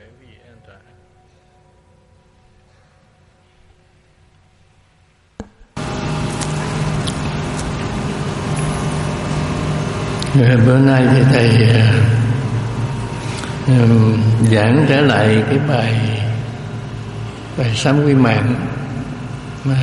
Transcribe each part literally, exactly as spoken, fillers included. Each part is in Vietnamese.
quý vị an toàn. Bữa nay thì thầy uh, giảng trở lại cái bài bài sám quy mạng mà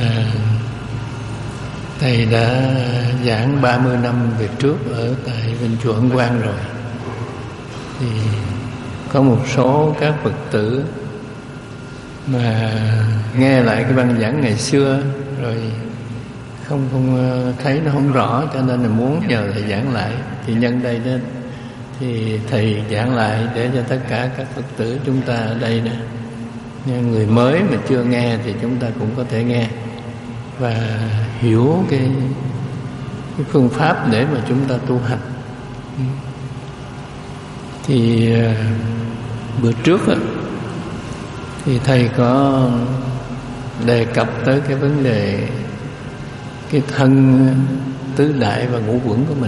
thầy đã giảng ba mươi năm về trước ở tại Vinh Chùa Ấn Quang rồi. Thì có một số các Phật tử mà nghe lại cái băng giảng ngày xưa rồi không không thấy nó không rõ, cho nên là muốn nhờ thầy giảng lại. Thì nhân đây đó thì thầy giảng lại để cho tất cả các Phật tử chúng ta ở đây nè, người mới mà chưa nghe thì chúng ta cũng có thể nghe và hiểu cái, cái phương pháp để mà chúng ta tu hành. Thì bữa trước á, thì thầy có đề cập tới cái vấn đề cái thân tứ đại và ngũ uẩn của mình.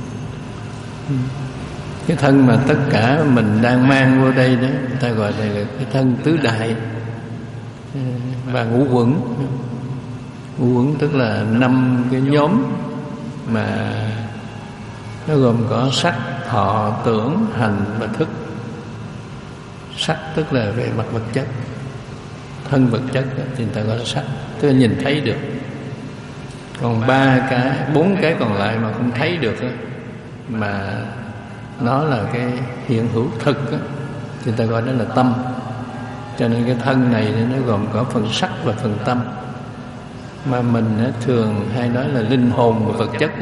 Cái thân mà tất cả mình đang mang vô đây đó, người ta gọi là cái thân tứ đại và ngũ uẩn. Ngũ uẩn tức là năm cái nhóm mà nó gồm có sắc, thọ, tưởng, hành và thức. Sắc tức là về mặt vật chất, thân vật chất đó, thì người ta gọi là sắc, tức là nhìn thấy được. Còn ba cái, bốn cái còn lại mà không thấy được đó, mà nó là cái hiện hữu thực đó, thì người ta gọi đó là tâm. Cho nên cái thân này nó gồm có phần sắc và phần tâm, mà mình thường hay nói là linh hồn và vật chất.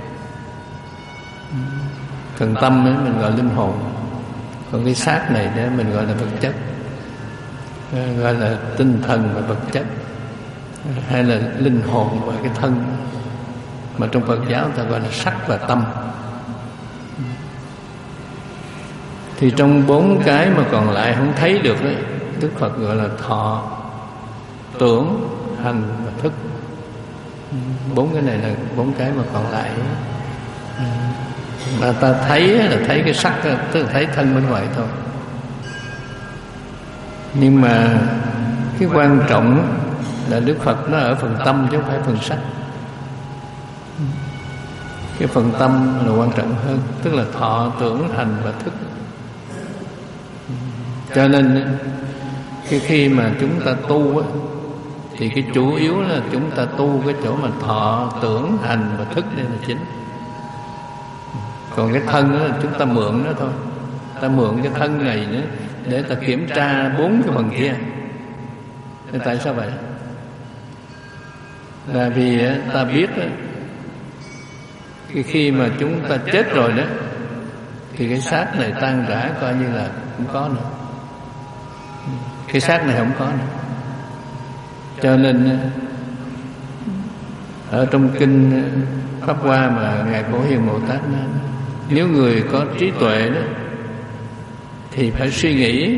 Phần tâm ấy mình gọi linh hồn, còn cái xác này để mình gọi là vật chất, gọi là tinh thần và vật chất, hay là linh hồn và cái thân, mà trong Phật giáo ta gọi là sắc và tâm. Thì trong bốn cái mà còn lại không thấy được đấy, Đức Phật gọi là thọ, tưởng, hành và thức. Bốn cái này là bốn cái mà còn lại. Mà ta thấy là thấy cái sắc, tức là thấy thân bên ngoài thôi. Nhưng mà cái quan trọng là Đức Phật nó ở phần tâm chứ không phải phần sắc. Cái phần tâm là quan trọng hơn, tức là thọ, tưởng, hành và thức. Cho nên cái khi mà chúng ta tu á, thì cái chủ yếu là chúng ta tu cái chỗ mà thọ, tưởng, hành và thức đây là chính. Còn cái thân đó là chúng ta mượn nó thôi. Ta mượn cái thân này nữa để ta kiểm tra bốn cái phần kia. Thì tại sao vậy? Là vì ta biết cái khi mà chúng ta chết rồi đó, thì cái xác này tan rã coi như là không có nữa. Cái xác này không có nữa. Cho nên ở trong kinh Pháp Hoa mà Ngài Phổ Hiền Bồ Tát nói, nếu người có trí tuệ đó thì phải suy nghĩ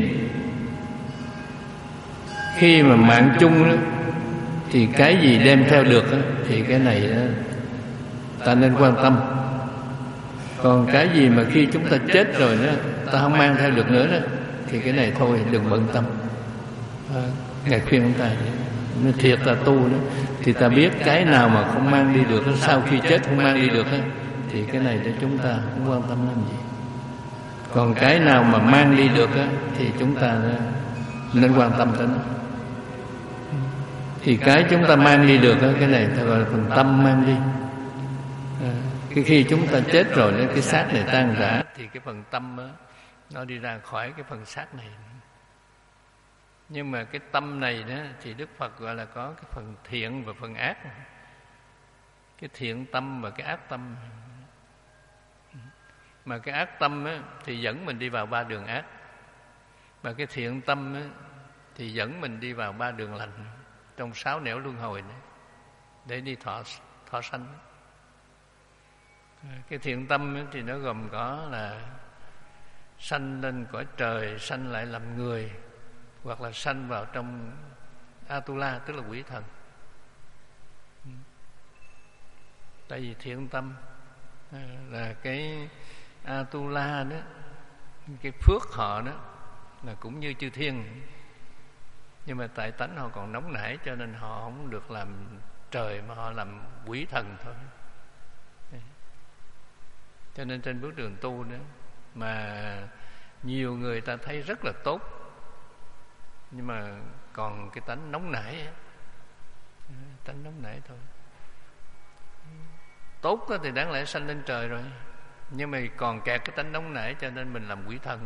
khi mà mạng chung đó, thì cái gì đem theo được đó, thì cái này đó, ta nên quan tâm. Còn cái gì mà khi chúng ta chết rồi đó, ta không mang theo được nữa đó, thì cái này thôi đừng bận tâm. à, Ngài khuyên chúng ta vậy. Thiệt là tu đó, thì ta biết cái nào mà không mang đi được đó, sau khi chết không mang đi được đó, thì cái này để chúng ta không quan tâm làm gì. Còn cái nào mà mang đi được á, thì chúng ta nên quan tâm tới nó. Thì cái chúng ta mang đi được á, cái này ta gọi là phần tâm mang đi. à, Cái khi chúng ta chết rồi đó, cái xác này tan rã, thì cái phần tâm á, nó đi ra khỏi cái phần xác này. Nhưng mà cái tâm này đó thì Đức Phật gọi là có cái phần thiện và phần ác. Cái thiện tâm và cái ác tâm. Mà cái ác tâm á, thì dẫn mình đi vào ba đường ác. Và cái thiện tâm á, thì dẫn mình đi vào ba đường lành, trong sáu nẻo luân hồi này, để đi thọ, thọ sanh. Cái thiện tâm á, thì nó gồm có là sanh lên cõi trời, sanh lại làm người, hoặc là sanh vào trong Atula, tức là quỷ thần. Tại vì thiện tâm là cái Atula đó, cái phước họ đó, là cũng như chư thiên, nhưng mà tại tánh họ còn nóng nảy cho nên họ không được làm trời mà họ làm quỷ thần thôi. Cho nên trên bước đường tu đó mà nhiều người ta thấy rất là tốt, nhưng mà còn cái tánh nóng nảy, tánh nóng nảy thôi. Tốt đó thì đáng lẽ sanh lên trời rồi, nhưng mà còn kẹt cái tánh nóng nảy cho nên mình làm quỷ thần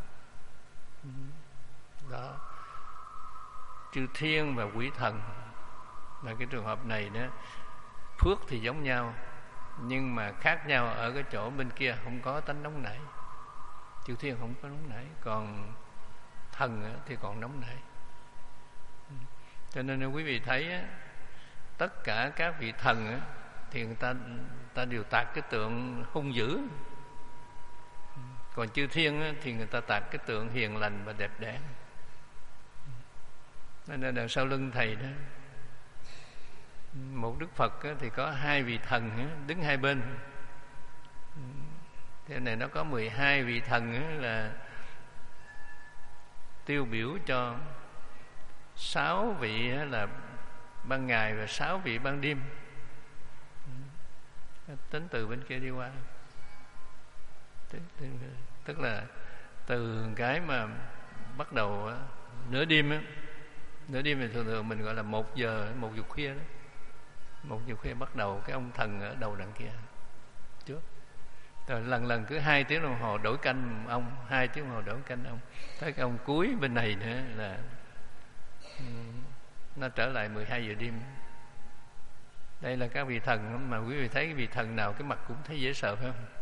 đó. Chư thiên và quỷ thần là cái trường hợp này đó, phước thì giống nhau nhưng mà khác nhau ở cái chỗ bên kia không có tánh nóng nảy. Chư thiên không có nóng nảy, còn thần thì còn nóng nảy. Cho nên nếu quý vị thấy tất cả các vị thần thì người ta, người ta đều tạc cái tượng hung dữ, còn chư thiên thì người ta tạc cái tượng hiền lành và đẹp đẽ. Nên đằng sau lưng thầy đó, một Đức Phật thì có hai vị thần đứng hai bên. Thế này nó có mười hai vị thần là tiêu biểu cho sáu vị là ban ngày và sáu vị ban đêm, tính từ bên kia đi qua. Tức là từ cái mà bắt đầu nửa đêm á, nửa đêm thì thường thường mình gọi là một giờ, một giờ khuya đó, một giờ khuya bắt đầu cái ông thần ở đầu đằng kia trước. Rồi lần lần cứ hai tiếng đồng hồ đổi canh ông, hai tiếng đồng hồ đổi canh ông, tới cái ông cuối bên này nữa là nó trở lại mười hai giờ đêm. Đây là các vị thần mà quý vị thấy cái vị thần nào cái mặt cũng thấy dễ sợ phải không?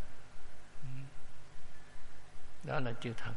Đó là chư thần.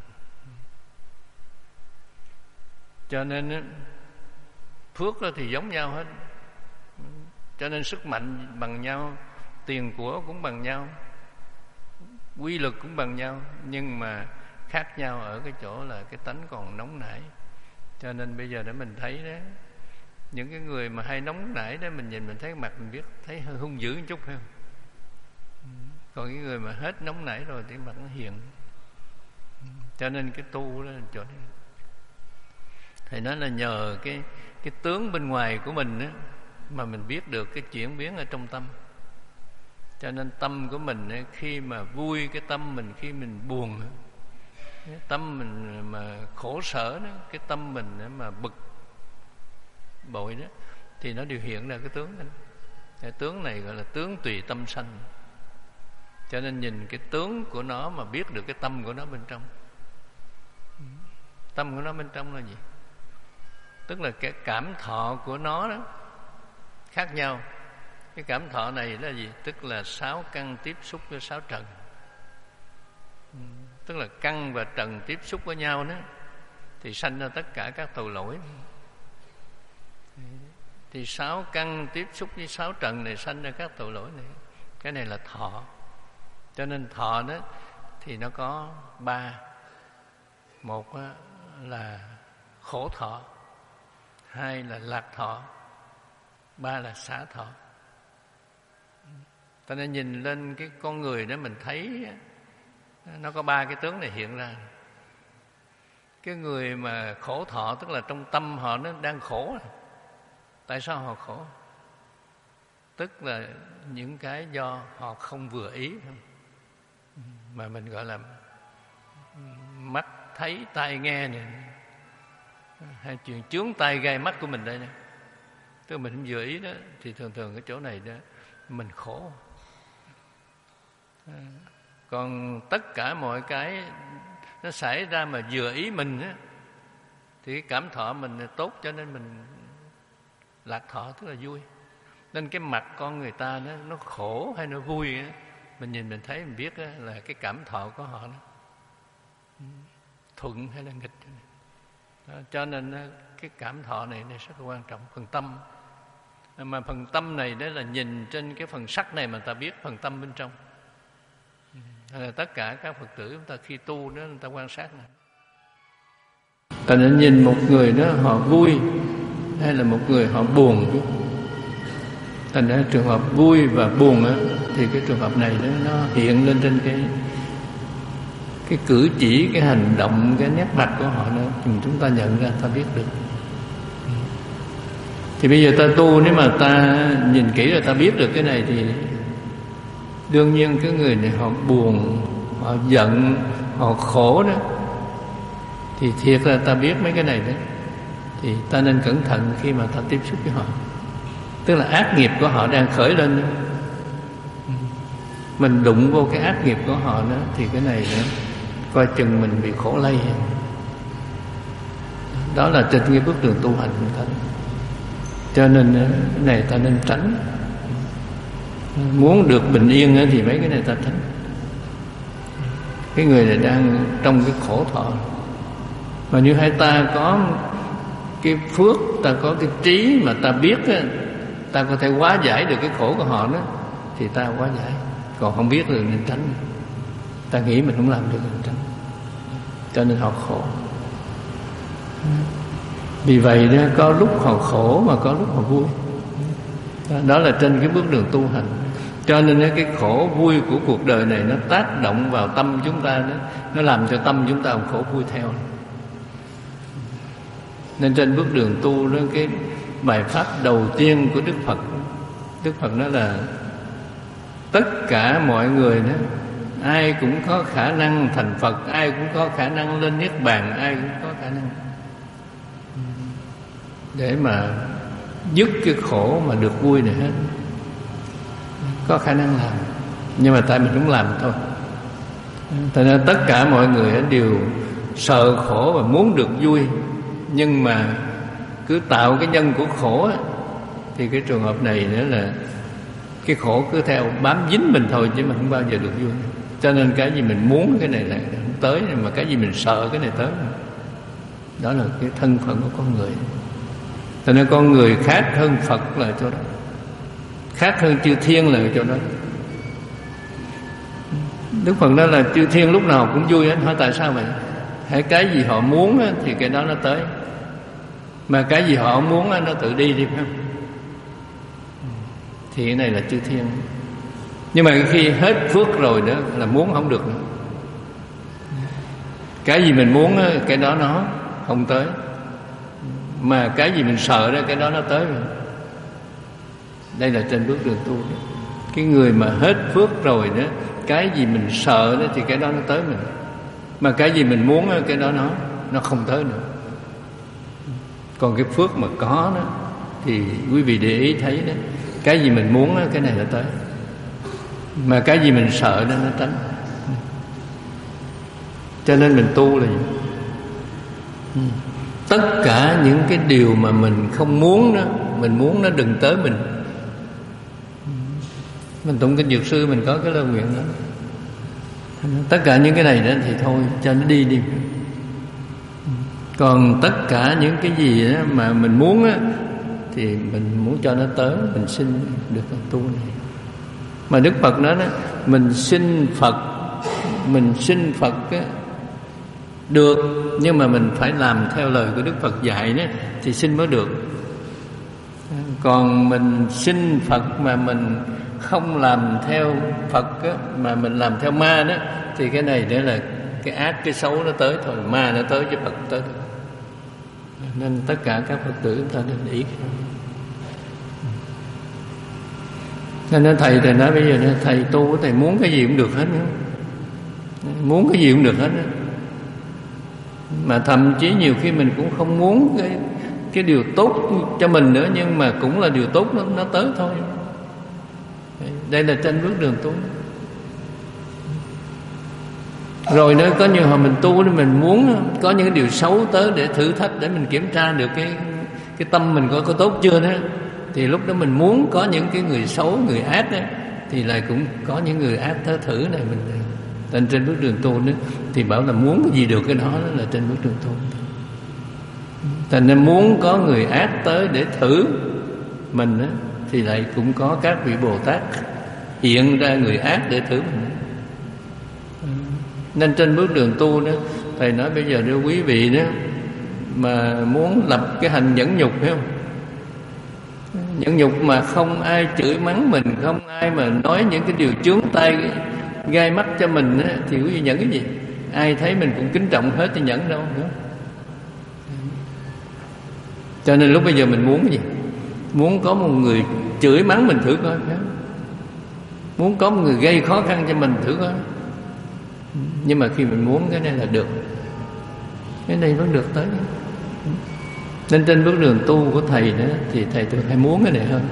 Cho nên phước thì giống nhau hết, cho nên sức mạnh bằng nhau, tiền của cũng bằng nhau, quy lực cũng bằng nhau, nhưng mà khác nhau ở cái chỗ là cái tánh còn nóng nảy. Cho nên bây giờ để mình thấy đó, những cái người mà hay nóng nảy đó, mình nhìn mình thấy mặt mình biết thấy hơi hung dữ một chút phải không? Còn cái người mà hết nóng nảy rồi thì mặt nó hiền. Cho nên cái tu đó là chỗ này. Thầy nói là nhờ cái cái tướng bên ngoài của mình đó, mà mình biết được cái chuyển biến ở trong tâm. Cho nên tâm của mình ấy, khi mà vui cái tâm mình, khi mình buồn cái tâm mình mà khổ sở đó, cái tâm mình mà bực bội đó, thì nó đều hiện ra cái tướng này. Cái tướng này gọi là tướng tùy tâm sanh. Cho nên nhìn cái tướng của nó mà biết được cái tâm của nó bên trong. Tâm của nó bên trong là gì? Tức là cái cảm thọ của nó đó khác nhau. Cái cảm thọ này là gì? Tức là sáu căn tiếp xúc với sáu trần. Tức là căn và trần tiếp xúc với nhau đó thì sanh ra tất cả các tội lỗi. Thì sáu căn tiếp xúc với sáu trần này sanh ra các tội lỗi này. Cái này là thọ. Cho nên thọ đó thì nó có ba. Một là khổ thọ, hai là lạc thọ, ba là xả thọ. Ta nên nhìn lên cái con người đó mình thấy nó có ba cái tướng này hiện ra. Cái người mà khổ thọ tức là trong tâm họ nó đang khổ. Tại sao họ khổ? Tức là những cái do họ không vừa ý, mà mình gọi là mắt thấy tai nghe này, hay chuyện chướng tai gai mắt của mình đây nè. Tức là mình không vừa ý đó, thì thường thường cái chỗ này đó mình khổ. Còn tất cả mọi cái nó xảy ra mà vừa ý mình á, thì cái cảm thọ mình tốt, cho nên mình lạc thọ, tức là vui. Nên cái mặt con người ta nó, nó khổ hay nó vui á, mình nhìn mình thấy mình biết á, là cái cảm thọ của họ đó, thuận hay là nghịch. Đó, cho nên cái cảm thọ này, này rất là quan trọng. Phần tâm, mà phần tâm này đó là nhìn trên cái phần sắc này mà ta biết phần tâm bên trong. À, tất cả các Phật tử chúng ta khi tu đó, người ta quan sát này, ta nên nhìn một người đó họ vui hay là một người họ buồn. Thành ra trường hợp vui và buồn á, thì cái trường hợp này đó, nó hiện lên trên cái cái cử chỉ, cái hành động, cái nét mặt của họ nữa, chúng ta nhận ra, ta biết được. Thì bây giờ ta tu, nếu mà ta nhìn kỹ rồi ta biết được cái này thì đương nhiên cái người này họ buồn, họ giận, họ khổ đó, thì thiệt là ta biết mấy cái này đó, thì ta nên cẩn thận khi mà ta tiếp xúc với họ. Tức là ác nghiệp của họ đang khởi lên đó. Mình đụng vô cái ác nghiệp của họ đó, thì cái này đó, coi chừng mình bị khổ lây. Đó là trên cái bước đường tu hành của ta. Cho nên cái này ta nên tránh. Muốn được bình yên thì mấy cái này ta tránh. Cái người này đang trong cái khổ thọ, mà như hai ta có cái phước, ta có cái trí mà ta biết, ta có thể hóa giải được cái khổ của họ đó, thì ta hóa giải. Còn không biết thì nên tránh. Ta nghĩ mình không làm được nên tránh. Cho nên họ khổ. Vì vậy đó, có lúc họ khổ mà có lúc họ vui. Đó là trên cái bước đường tu hành. Cho nên cái khổ vui của cuộc đời này nó tác động vào tâm chúng ta đó, nó làm cho tâm chúng ta cũng khổ vui theo. Nên trên bước đường tu đó, cái bài pháp đầu tiên của Đức Phật, Đức Phật nói là tất cả mọi người đó, ai cũng có khả năng thành Phật, ai cũng có khả năng lên Niết Bàn, ai cũng có khả năng để mà dứt cái khổ mà được vui này hết. Có khả năng làm, nhưng mà tại mình không làm thôi. Thật ra tất cả mọi người đều sợ khổ và muốn được vui, nhưng mà cứ tạo cái nhân của khổ thì cái trường hợp này nữa là cái khổ cứ theo bám dính mình thôi, chứ mình không bao giờ được vui. Cho nên cái gì mình muốn cái này là không tới, mà cái gì mình sợ cái này tới. Đó là cái thân phận của con người. Cho nên con người khác hơn Phật là chỗ đó, khác hơn chư thiên là chỗ đó. Đức Phật nói là chư thiên lúc nào cũng vui hết. Hỏi tại sao vậy? Hãy cái gì họ muốn thì cái đó nó tới, mà cái gì họ không muốn nó tự đi đi, phải không? Thì cái này là chư thiên. Nhưng mà khi hết phước rồi đó là muốn không được nữa. Cái gì mình muốn cái đó nó không tới, mà cái gì mình sợ đó cái đó nó tới rồi. Đây là trên bước đường tu đó. Cái người mà hết phước rồi đó, cái gì mình sợ đó thì cái đó nó tới mình, mà cái gì mình muốn đó, cái đó nó nó không tới nữa. Còn cái phước mà có đó thì quý vị để ý thấy đó, cái gì mình muốn đó, cái này nó tới, mà cái gì mình sợ đó nó tránh. Cho nên mình tu là gì? Tất cả những cái điều mà mình không muốn đó, mình muốn nó đừng tới mình. Mình tụng kinh Dược Sư mình có cái lời nguyện đó. Tất cả những cái này đó thì thôi cho nó đi đi. Còn tất cả những cái gì đó mà mình muốn á, thì mình muốn cho nó tới, mình xin được cái tu này. Mà Đức Phật nói đó, mình xin Phật, mình xin Phật á, được, nhưng mà mình phải làm theo lời của Đức Phật dạy đó, thì xin mới được. Còn mình xin Phật mà mình không làm theo Phật á, mà mình làm theo ma đó, thì cái này đó là cái ác, cái xấu nó tới thôi. Ma nó tới chứ Phật tới. Nên tất cả các Phật tử chúng ta nên ý. Nên nói thầy thầy nói bây giờ thầy tu, thầy muốn cái gì cũng được hết nữa. Muốn cái gì cũng được hết nữa. Mà thậm chí nhiều khi mình cũng không muốn cái, cái điều tốt cho mình nữa, nhưng mà cũng là điều tốt nó, nó tới thôi. Đây là trên bước đường tu. Rồi nữa có nhiều hồi mình tu thì mình muốn có những cái điều xấu tới để thử thách, để mình kiểm tra được cái cái tâm mình có có tốt chưa đó. Thì lúc đó mình muốn có những cái người xấu, người ác đó, thì lại cũng có những người ác tới thử này mình. Nên trên bước đường tu đó thì bảo là muốn cái gì được cái đó, đó là trên bước đường tu. Thành nên muốn có người ác tới để thử mình đó, thì lại cũng có các vị Bồ Tát hiện ra người ác để thử mình. Nên trên bước đường tu đó, thầy nói bây giờ đưa quý vị đó mà muốn lập cái hành nhẫn nhục, phải không? Nhẫn nhục mà không ai chửi mắng mình, không ai mà nói những cái điều chướng tay gai mắt cho mình đó, thì quý vị nhẫn cái gì? ai thấy mình cũng kính trọng hết thì nhẫn đâu nữa. Cho nên lúc bây giờ mình muốn cái gì? Muốn có một người chửi mắng mình thử coi, muốn có một người gây khó khăn cho mình thử coi. Nhưng mà khi mình muốn cái này là được, cái này vẫn được tới. Nên trên bước đường tu của thầy đó thì thầy thường hay muốn cái này hơn.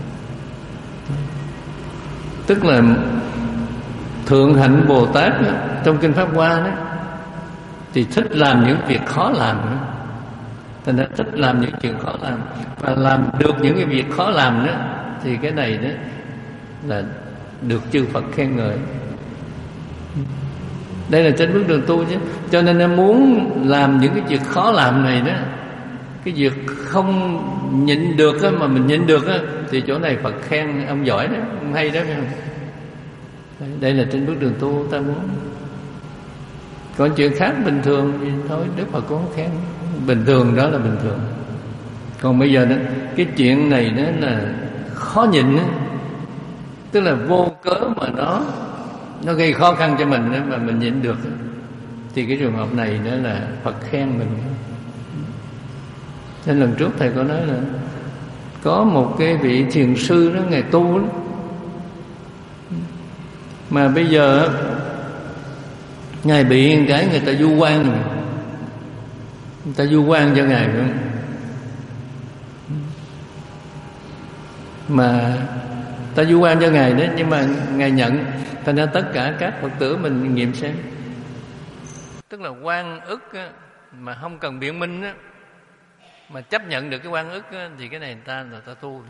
Tức là Thượng Hạnh Bồ Tát đó, trong Kinh Pháp Hoa đó, thì thích làm những việc khó làm đó. Thành ra thích làm những chuyện khó làm, và làm được những cái việc khó làm đó, thì cái này đó là được chư Phật khen ngợi. Đây là trên bước đường tu chứ. Cho nên em muốn làm những cái việc khó làm này đó, cái việc không nhịn được á, mà mình nhịn được á, thì chỗ này Phật khen ông giỏi đó, ông hay đó, phải không? Đây là trên bước đường tu ta muốn. Còn chuyện khác bình thường thì thôi Đức Phật cũng không khen. Bình thường đó là bình thường. Còn bây giờ đó, cái chuyện này đó là khó nhịn đó, tức là vô cớ mà nó nó gây khó khăn cho mình đó, mà mình nhịn được đó, thì cái trường hợp này đó là Phật khen mình. Nên lần trước thầy có nói là có một cái vị thiền sư đó, ngài tu đó, mà bây giờ ngài bị cái người ta vu oan rồi, người ta vu oan cho ngài nữa. Mà ta vu oan cho ngài đó, nhưng mà ngài nhận. Thành ra tất cả các Phật tử mình nghiệm xem, tức là oan ức á, mà không cần biện minh á, mà chấp nhận được cái oan ức á, thì cái này người ta là ta tu.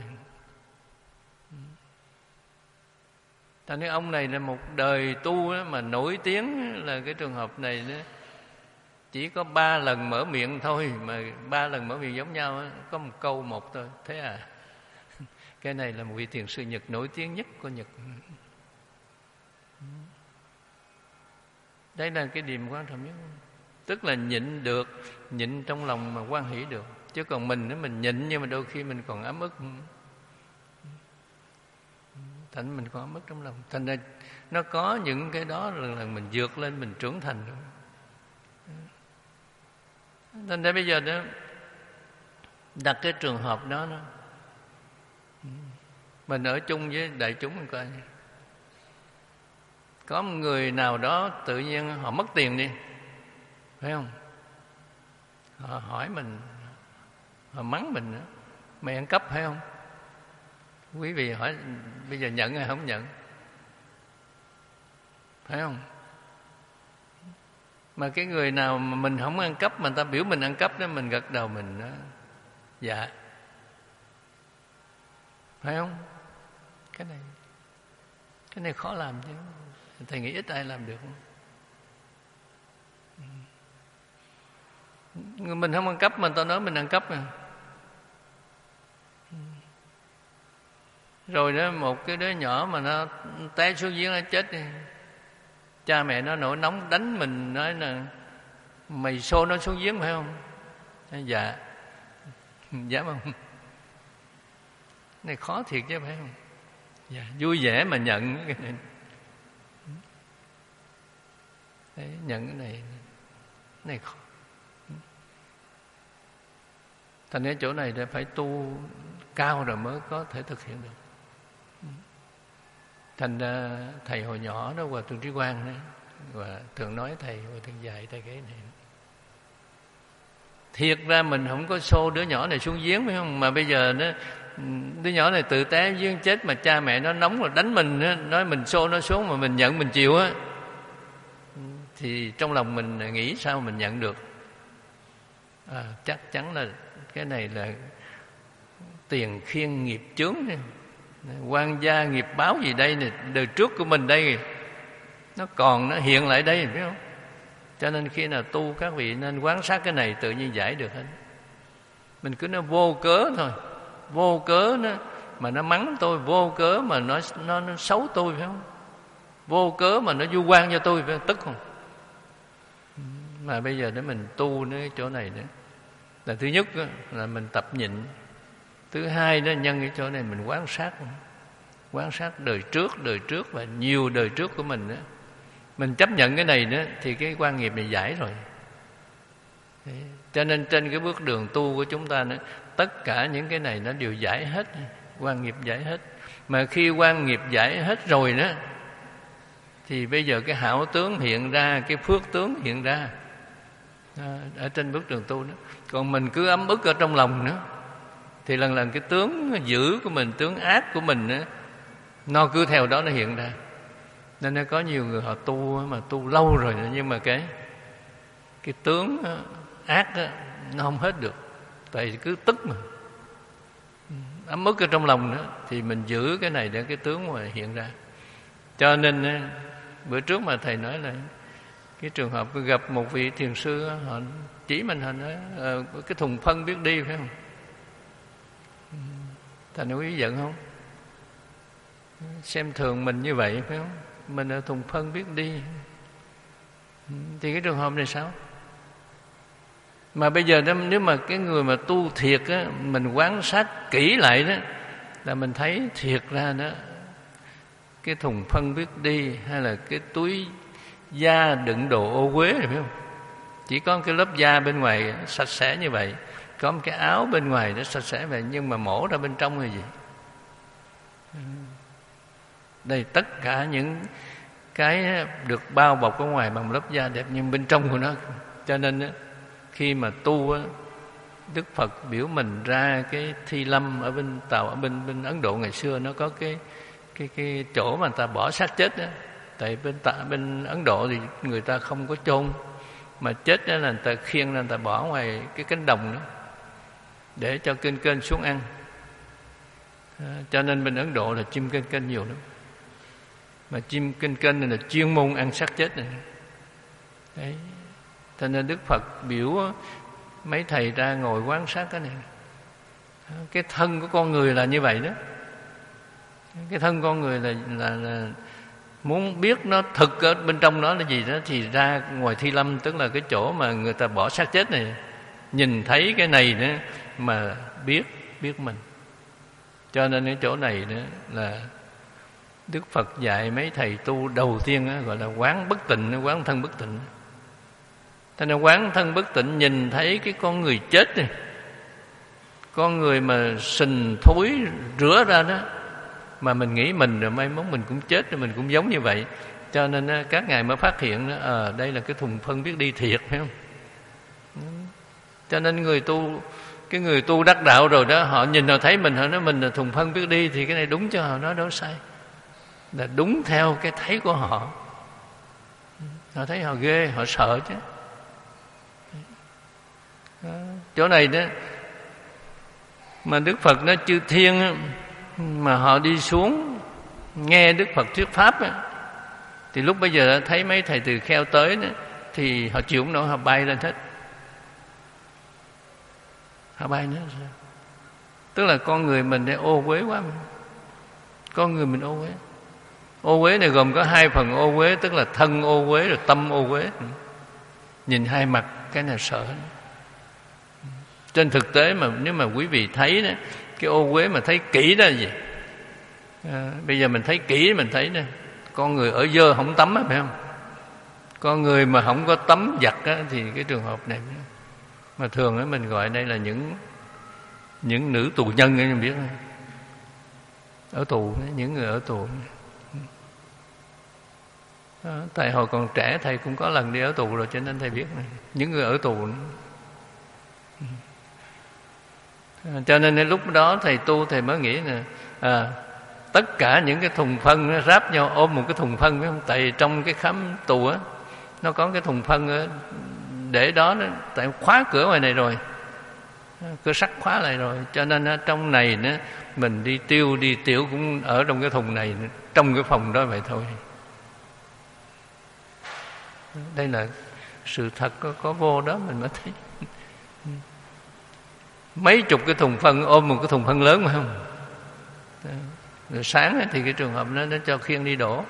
Ta nói ông này là một đời tu á, mà nổi tiếng là cái trường hợp này đó, chỉ có ba lần mở miệng thôi, mà ba lần mở miệng giống nhau á, có một câu một thôi. Thế à? Cái này là một vị thiền sư Nhật nổi tiếng nhất của Nhật. Đây là cái điểm quan trọng nhất. Tức là nhịn được, nhịn trong lòng mà hoan hỷ được. Chứ còn mình mình nhịn nhưng mà đôi khi mình còn ấm ức, thành mình còn ấm ức trong lòng. Thành ra nó có những cái đó lần lần mình vượt lên, mình trưởng thành rồi. Thành ra bây giờ đó, đặt cái trường hợp đó, đó mình ở chung với đại chúng mình coi, có một người nào đó tự nhiên họ mất tiền đi, phải không? Họ hỏi mình, họ mắng mình nữa, mày ăn cắp phải không? Quý vị hỏi bây giờ nhận hay không nhận? Phải không? Mà cái người nào mà mình không ăn cắp mà người ta biểu mình ăn cắp đó, mình gật đầu mình đó, dạ, phải không? Cái này cái này khó làm chứ. Thầy nghĩ ít ai làm được không? Mình không ăn cắp mà người ta nói mình ăn cắp à. Rồi đó, một cái đứa nhỏ mà nó té xuống giếng nó chết đi, cha mẹ nó nổi nóng đánh mình, nói là mày xô nó xuống giếng phải không? Dạ. Dám không? Này khó thiệt chứ phải không? Dạ, vui vẻ mà nhận cái này. Đấy, nhận cái này này khó. Thành ra chỗ này phải tu cao rồi mới có thể thực hiện được. Thành ra thầy hồi nhỏ đó, Hòa Thượng Trí Quang đó, và thường nói thầy, Hòa Thượng dạy thầy cái này. Thiệt ra mình không có xô đứa nhỏ này xuống giếng phải không? Mà bây giờ nó đứa nhỏ này tự té giếng chết, mà cha mẹ nó nóng rồi đánh mình đó, nói mình xô nó xuống mà mình nhận mình chịu á, thì trong lòng mình nghĩ sao mình nhận được? À, chắc chắn là cái này là tiền khiên nghiệp chướng, quan gia nghiệp báo gì đây này, đời trước của mình đây nó còn, nó hiện lại đây, biết không? Cho nên khi nào tu các vị nên quán sát cái này, tự nhiên giải được hết. Mình cứ nói vô cớ thôi, vô cớ nó mà nó mắng tôi, vô cớ mà nó nó, nó xấu tôi, phải không? Vô cớ mà nó vu oan cho tôi, phải không? Tức không? Mà bây giờ để mình tu nơi chỗ này nữa là thứ nhất là mình tập nhịn, thứ hai đó nhân cái chỗ này mình quan sát, quan sát đời trước, đời trước và nhiều đời trước của mình đó. Mình chấp nhận cái này nữa thì cái quan nghiệp này giải rồi. Cho nên trên cái bước đường tu của chúng ta nữa, tất cả những cái này nó đều giải hết, quan nghiệp giải hết. Mà khi quan nghiệp giải hết rồi đó, thì bây giờ cái hảo tướng hiện ra, cái phước tướng hiện ra ở trên bước đường tu đó. Còn mình cứ ấm ức ở trong lòng nữa, thì lần lần cái tướng dữ của mình, tướng ác của mình nữa, nó cứ theo đó nó hiện ra. Nên nó có nhiều người họ tu mà tu lâu rồi, nhưng mà cái cái tướng ác đó, nó không hết được, tại cứ tức mà ấm ức ở trong lòng nữa, thì mình giữ cái này để cái tướng mà hiện ra. Cho nên bữa trước mà thầy nói là cái trường hợp gặp một vị thiền sư, họ chỉ mình, họ nói cái thùng phân biết đi, phải không? Thành quý giận không? Xem thường mình như vậy, phải không? Mình là thùng phân biết đi. Thì cái trường hợp này sao? Mà bây giờ nếu mà cái người mà tu thiệt á, mình quan sát kỹ lại đó, là mình thấy thiệt ra đó, cái thùng phân biết đi, hay là cái túi da đựng đồ ô uế này, phải không? Chỉ có cái lớp da bên ngoài sạch sẽ như vậy, có một cái áo bên ngoài nó sạch sẽ vậy, nhưng mà mổ ra bên trong là gì? Đây tất cả những cái được bao bọc ở ngoài bằng lớp da đẹp, nhưng bên trong của nó. Cho nên khi mà tu á, Đức Phật biểu mình ra cái Thi Lâm ở bên Tàu, ở bên bên Ấn Độ ngày xưa nó có cái cái cái chỗ mà người ta bỏ xác chết đó. Tại bên ta, bên Ấn Độ thì người ta không có chôn, mà chết đó là người ta khiêng ra, người ta bỏ ngoài cái cánh đồng đó để cho kênh kênh xuống ăn. À, cho nên bên Ấn Độ là chim kênh kênh nhiều lắm. Mà chim kênh kênh này là chuyên môn ăn xác chết này. Đấy. Cho nên Đức Phật biểu mấy thầy ra ngồi quan sát cái này. Cái thân của con người là như vậy đó. Cái thân con người là, là, là muốn biết nó thực ở bên trong nó là gì đó, thì ra ngoài Thi Lâm, tức là cái chỗ mà người ta bỏ xác chết này, nhìn thấy cái này nữa mà biết biết mình. Cho nên cái chỗ này nữa là Đức Phật dạy mấy thầy tu đầu tiên đó, gọi là quán bất tịnh, quán thân bất tịnh. Thế nên quán thân bất tịnh, nhìn thấy cái con người chết này, con người mà sình thối rửa ra đó, mà mình nghĩ mình rồi mai mốt mình cũng chết, rồi mình cũng giống như vậy. Cho nên các ngài mới phát hiện đó, à, đây là cái thùng phân biết đi thiệt, phải không? Cho nên người tu, cái người tu đắc đạo rồi đó, họ nhìn họ thấy mình, họ nói mình là thùng phân biết đi, thì cái này đúng cho họ, nói đâu sai, là đúng theo cái thấy của họ. Họ thấy họ ghê, họ sợ chứ. Đó. Chỗ này đó mà Đức Phật nói chư thiên đó, mà họ đi xuống nghe Đức Phật thuyết pháp đó, thì lúc bây giờ thấy mấy thầy tỳ kheo tới đó, thì họ chịu không nổi, họ bay lên hết. Họ bay nữa sao? Tức là con người mình để ô uế quá. Con người mình ô uế. Ô uế này gồm có hai phần ô uế, tức là thân ô uế rồi tâm ô uế. Nhìn hai mặt cái nào sợ. Trên thực tế mà nếu mà quý vị thấy đó, cái ô uế mà thấy kỹ đó là gì? À, bây giờ mình thấy kỹ mình thấy đó, con người ở dơ không tắm á, phải không? Con người mà không có tắm giặt á, thì cái trường hợp này mà thường á, mình gọi đây là những những nữ tù nhân ấy, em biết không? Ở tù, những người ở tù. Đó, tại hồi còn trẻ thầy cũng có lần đi ở tù rồi, cho nên thầy biết này. Những người ở tù. À, cho nên lúc đó thầy tu thầy mới nghĩ nè, à, tất cả những cái thùng phân nó ráp nhau ôm một cái thùng phân, phải không? Tại trong cái khám tù á, nó có cái thùng phân á, để đó, nó, tại khóa cửa ngoài này rồi, cửa sắt khóa lại rồi, cho nên á, trong này nữa mình đi tiêu đi tiểu cũng ở trong cái thùng này, trong cái phòng đó vậy thôi. Đây là sự thật, có, có vô đó mình mới thấy. Mấy chục cái thùng phân ôm một cái thùng phân lớn mà không. Rồi sáng thì cái trường hợp đó nó cho khiêng đi đổ,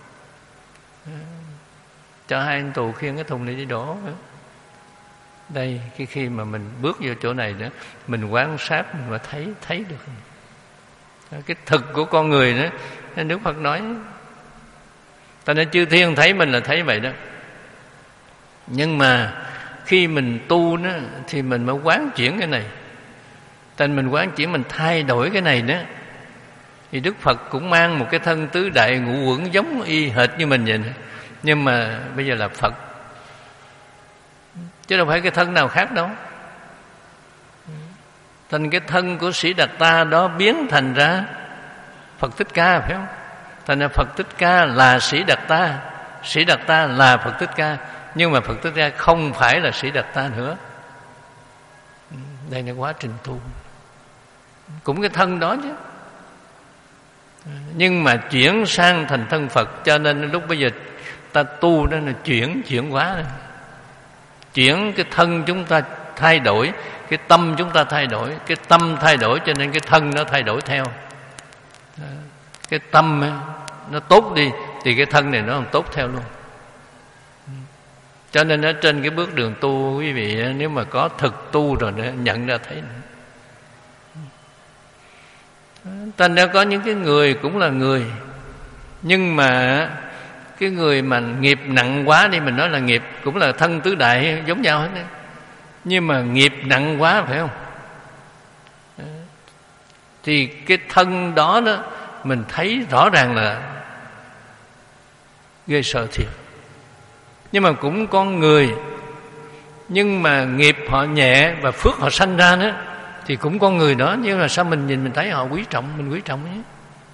cho hai anh tù khiêng cái thùng này đi đổ. Đây cái khi mà mình bước vô chỗ này nữa, mình quan sát mình mới thấy thấy được cái thực của con người nữa. Nên Đức Phật nói Ta nên chư thiên thấy mình là thấy vậy đó. Nhưng mà khi mình tu đó thì mình mới quán chuyển cái này. Thành mình quán chuyển, mình thay đổi cái này đó. Thì Đức Phật cũng mang một cái thân tứ đại ngũ uẩn giống y hệt như mình vậy đó. Nhưng mà bây giờ là Phật, chứ đâu phải cái thân nào khác đâu. Thành cái thân của Sĩ Đạt Ta đó biến thành ra Phật Thích Ca, phải không? Thành ra Phật Thích Ca là Sĩ Đạt Ta, Sĩ Đạt Ta là Phật Thích Ca. Nhưng mà Phật Thích Ca không phải là Sĩ Đạt Ta nữa. Đây là quá trình tu. Cũng cái thân đó chứ, nhưng mà chuyển sang thành thân Phật. Cho nên lúc bây giờ ta tu đó là chuyển, chuyển hóa đó. Chuyển cái thân chúng ta thay đổi, cái tâm chúng ta thay đổi. Cái tâm thay đổi cho nên cái thân nó thay đổi theo. Cái tâm ấy, nó tốt đi thì cái thân này nó không tốt theo luôn. Cho nên ở trên cái bước đường tu, quý vị nếu mà có thực tu rồi đó, nhận ra thấy nữa. Thành ra có những cái người cũng là người, nhưng mà cái người mà nghiệp nặng quá đi, mình nói là nghiệp cũng là thân tứ đại giống nhau hết đấy. Nhưng mà nghiệp nặng quá, phải không? Thì cái thân đó đó mình thấy rõ ràng là ghê sợ thiệt. Nhưng mà cũng con người, nhưng mà nghiệp họ nhẹ và phước họ sanh ra nữa, thì cũng con người đó. Nhưng mà sao mình nhìn mình thấy họ quý trọng, mình quý trọng ấy.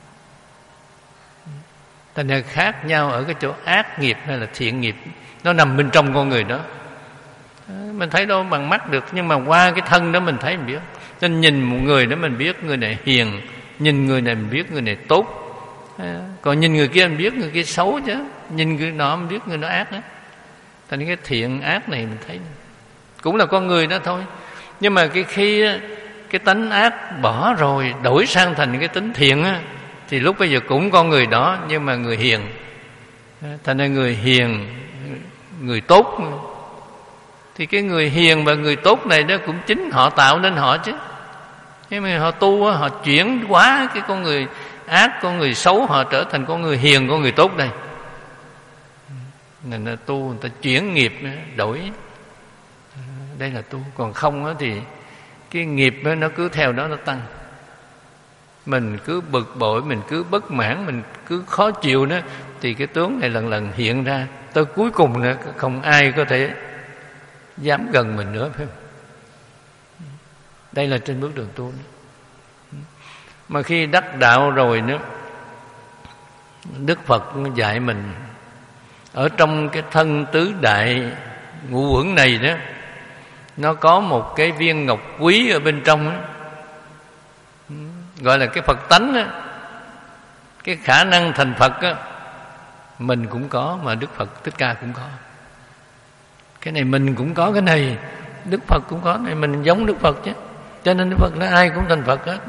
Thành ra khác nhau ở cái chỗ ác nghiệp hay là thiện nghiệp, nó nằm bên trong con người đó. Mình thấy đâu bằng mắt được, nhưng mà qua cái thân đó mình thấy, mình biết. Nên nhìn một người đó mình biết người này hiền, nhìn người này mình biết người này tốt. Còn nhìn người kia mình biết người kia xấu chứ, nhìn người nọ mình biết người nó ác đó. Thành cái thiện ác này mình thấy cũng là con người đó thôi. Nhưng mà cái khi cái tánh ác bỏ rồi, đổi sang thành cái tính thiện á, thì lúc bây giờ cũng con người đó, nhưng mà người hiền. Thành ra người hiền, người tốt. Thì cái người hiền và người tốt này đó cũng chính họ tạo nên họ chứ. Nhưng mà họ tu, họ chuyển hóa cái con người ác, con người xấu, họ trở thành con người hiền, con người tốt đây. Nên là tu, người ta chuyển nghiệp, đổi. Đây là tu. Còn không đó thì cái nghiệp đó, nó cứ theo đó nó tăng. Mình cứ bực bội, mình cứ bất mãn, mình cứ khó chịu đó, thì cái tướng này lần lần hiện ra. Tới cuối cùng nữa không ai có thể dám gần mình nữa, phải không? Đây là trên bước đường tu. Mà khi đắc đạo rồi nữa, Đức Phật dạy mình ở trong cái thân tứ đại ngũ uẩn này đó, nó có một cái viên ngọc quý ở bên trong đó, gọi là cái Phật tánh đó. Cái khả năng thành Phật đó, mình cũng có, mà Đức Phật Thích Ca cũng có. Cái này mình cũng có, cái này Đức Phật cũng có, này mình giống Đức Phật chứ. Cho nên Đức Phật nói ai cũng thành Phật hết.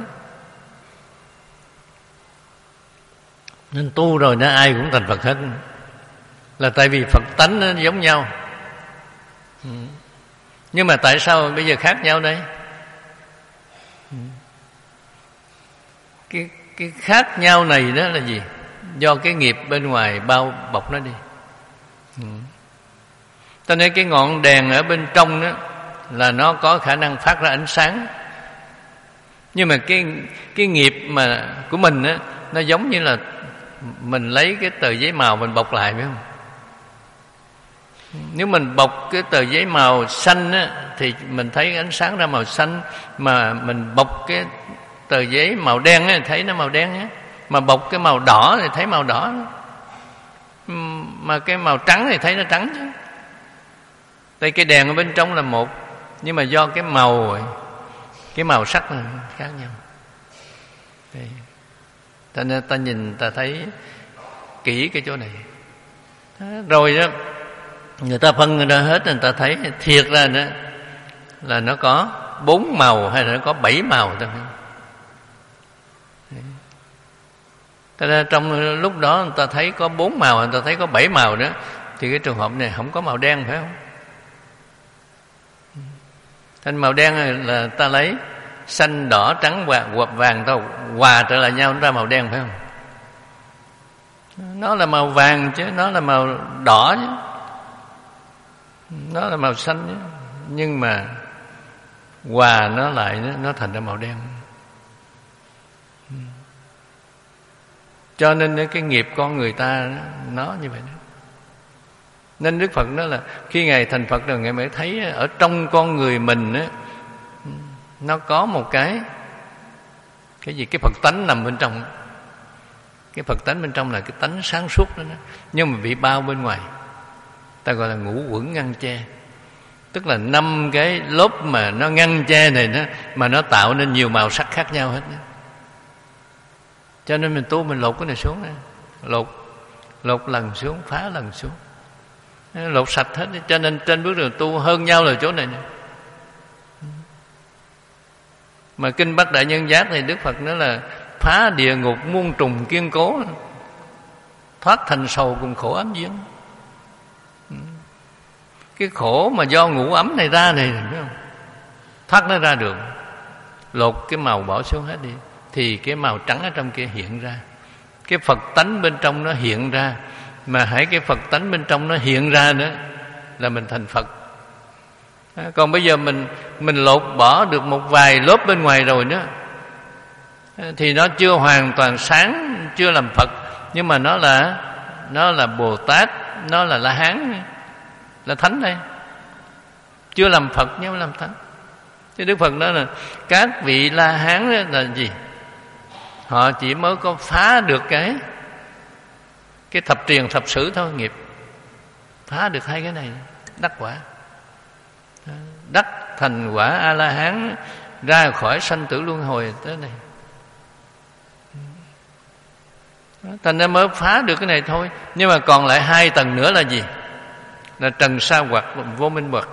Nên tu rồi nó ai cũng thành Phật hết, là tại vì Phật tánh nó giống nhau. Nhưng mà tại sao bây giờ khác nhau đây? Cái, cái khác nhau này đó là gì? Do cái nghiệp bên ngoài bao bọc nó đi. Cho nên cái ngọn đèn ở bên trong đó là nó có khả năng phát ra ánh sáng. Nhưng mà cái, cái nghiệp mà của mình đó, nó giống như là mình lấy cái tờ giấy màu mình bọc lại, phải không? Nếu mình bọc cái tờ giấy màu xanh á, thì mình thấy ánh sáng ra màu xanh. Mà mình bọc cái tờ giấy màu đen á, thấy nó màu đen á. Mà bọc cái màu đỏ thì thấy màu đỏ. Mà cái màu trắng thì thấy nó trắng chứ. Tại cái đèn ở bên trong là một, nhưng mà do cái màu, cái màu sắc là khác nhau. Đây. Ta nên ta nhìn ta thấy kỹ cái chỗ này. Rồi đó, người ta phân ra hết, người ta thấy thiệt ra đó là nó có bốn màu hay là nó có bảy màu thôi. Thế ra trong lúc đó người ta thấy có bốn màu, người ta thấy có bảy màu đó, thì cái trường hợp này không có màu đen, phải không? Thành màu đen là ta lấy xanh, đỏ, trắng, vàng, vàng tao hòa trở lại nhau ra màu đen, phải không? Nó là màu vàng chứ, nó là màu đỏ chứ, nó là màu xanh chứ. Nhưng mà hòa nó lại, nó thành ra màu đen. Cho nên cái nghiệp con người ta nó như vậy đó. Nên Đức Phật nói là khi Ngài thành Phật rồi Ngài mới thấy ở trong con người mình á, nó có một cái cái gì, cái Phật tánh nằm bên trong. Cái Phật tánh bên trong là cái tánh sáng suốt đó, đó. Nhưng mà bị bao bên ngoài, ta gọi là ngũ uẩn ngăn che. Tức là năm cái lớp mà nó ngăn che này đó, mà nó tạo nên nhiều màu sắc khác nhau hết đó. Cho nên mình tu mình lột cái này xuống này. Lột Lột lần xuống, phá lần xuống, lột sạch hết. Cho nên trên bước đường tu hơn nhau là chỗ này nè. Mà Kinh Bát Đại Nhân Giác thì Đức Phật nói là phá địa ngục muôn trùng kiên cố, thoát thành sầu cùng khổ ấm giếng. Cái khổ mà do ngũ ấm này ra này, biết không? Thoát nó ra được. Lột cái màu bỏ xuống hết đi, thì cái màu trắng ở trong kia hiện ra. Cái Phật tánh bên trong nó hiện ra. Mà hãy cái Phật tánh bên trong nó hiện ra nữa là mình thành Phật. Còn bây giờ mình mình lột bỏ được một vài lớp bên ngoài rồi nữa, thì nó chưa hoàn toàn sáng, chưa làm Phật, nhưng mà nó là nó là Bồ Tát, nó là La Hán, là Thánh đây. Chưa làm Phật nhưng mà làm Thánh. Chứ Đức Phật nói là các vị La Hán là gì? Họ chỉ mới có phá được cái cái thập triền thập sử thôi, nghiệp. Phá được hai cái này, đắc quả. Đắc thành quả A-la-hán, ra khỏi sanh tử luân hồi tới này. Thành ra mới phá được cái này thôi. Nhưng mà còn lại hai tầng nữa là gì? Là trần sa hoặc, vô minh hoặc.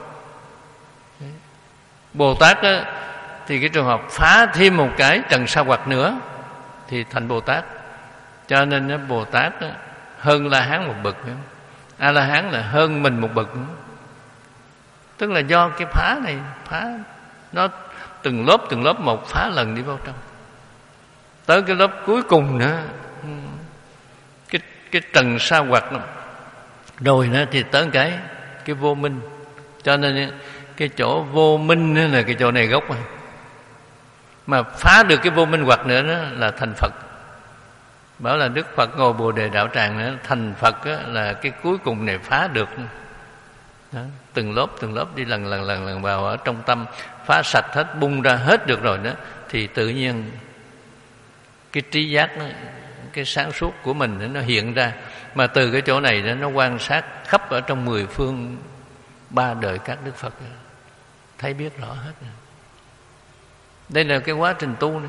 Bồ Tát đó, thì cái trường hợp phá thêm một cái trần sa hoặc nữa thì thành Bồ Tát. Cho nên đó, Bồ Tát đó, hơn La-hán một bậc nữa. A-la-hán là hơn mình một bậc nữa. Tức là do cái phá này, phá nó từng lớp từng lớp một, phá lần đi vào trong. Tới cái lớp cuối cùng nữa, cái cái trần sa hoặc rồi nữa thì tới cái cái vô minh. Cho nên cái chỗ vô minh là cái chỗ này gốc rồi. Mà phá được cái vô minh hoặc nữa đó là thành Phật. Bảo là Đức Phật ngồi Bồ Đề Đạo Tràng nữa, thành Phật đó, là cái cuối cùng này phá được. Đó, từng lớp từng lớp đi lần lần lần lần vào ở trong tâm, phá sạch hết, bung ra hết được rồi đó, thì tự nhiên cái trí giác đó, cái sáng suốt của mình đó, nó hiện ra. Mà từ cái chỗ này đó, nó quan sát khắp ở trong mười phương ba đời các Đức Phật đó, thấy biết rõ hết rồi. Đây là cái quá trình tu này.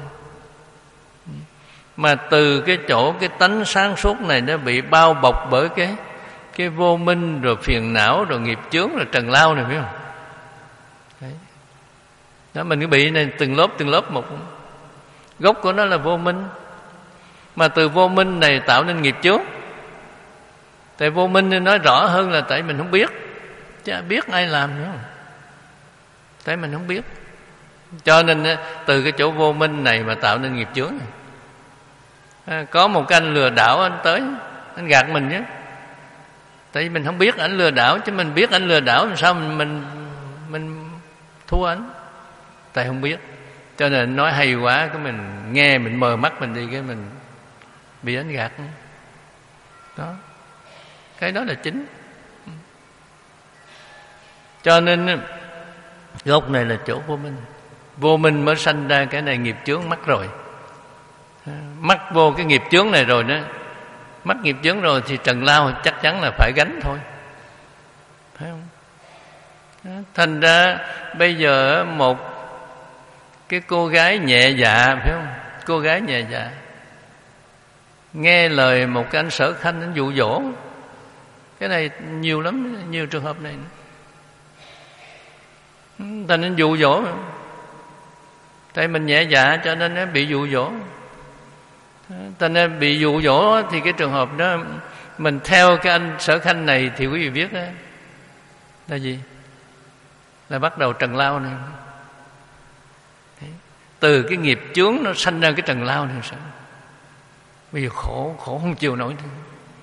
Mà từ cái chỗ cái tánh sáng suốt này nó bị bao bọc bởi cái cái vô minh, rồi phiền não, rồi nghiệp chướng, rồi trần lao này, biết không? Đấy. Đó, mình cứ bị này từng lớp từng lớp một. Gốc của nó là vô minh. Mà từ vô minh này tạo nên nghiệp chướng. Tại vô minh nên nói rõ hơn là tại mình không biết. Chứ biết ai làm nữa. Tại mình không biết. Cho nên từ cái chỗ vô minh này mà tạo nên nghiệp chướng này. À, có một cái anh lừa đảo, anh tới, anh gạt mình chứ. Tại vì mình không biết anh lừa đảo, chứ mình biết anh lừa đảo làm sao mình mình, mình thua anh. Tại không biết. Cho nên nói hay quá, cái mình nghe mình mờ mắt mình đi, cái mình bị anh gạt. Đó. Cái đó là chính. Cho nên gốc này là chỗ vô minh. Vô minh mới sanh ra cái này, nghiệp chướng mắc rồi. Mắc vô cái nghiệp chướng này rồi đó, mắc nghiệp chướng rồi thì trần lao chắc chắn là phải gánh thôi, phải không? Đó. Thành ra bây giờ một cái cô gái nhẹ dạ, phải không? Cô gái nhẹ dạ nghe lời một cái anh Sở Khanh, anh dụ dỗ. Cái này nhiều lắm, nhiều trường hợp này. Thành nên dụ dỗ. Tại mình nhẹ dạ cho nên nó bị dụ dỗ. Thành nên bị dụ dỗ thì cái trường hợp đó mình theo cái anh Sở Khanh này thì quý vị biết đó là gì? Là bắt đầu trần lao này. Từ cái nghiệp chướng nó sanh ra cái trần lao này sao? Bây giờ khổ, khổ không chịu nổi.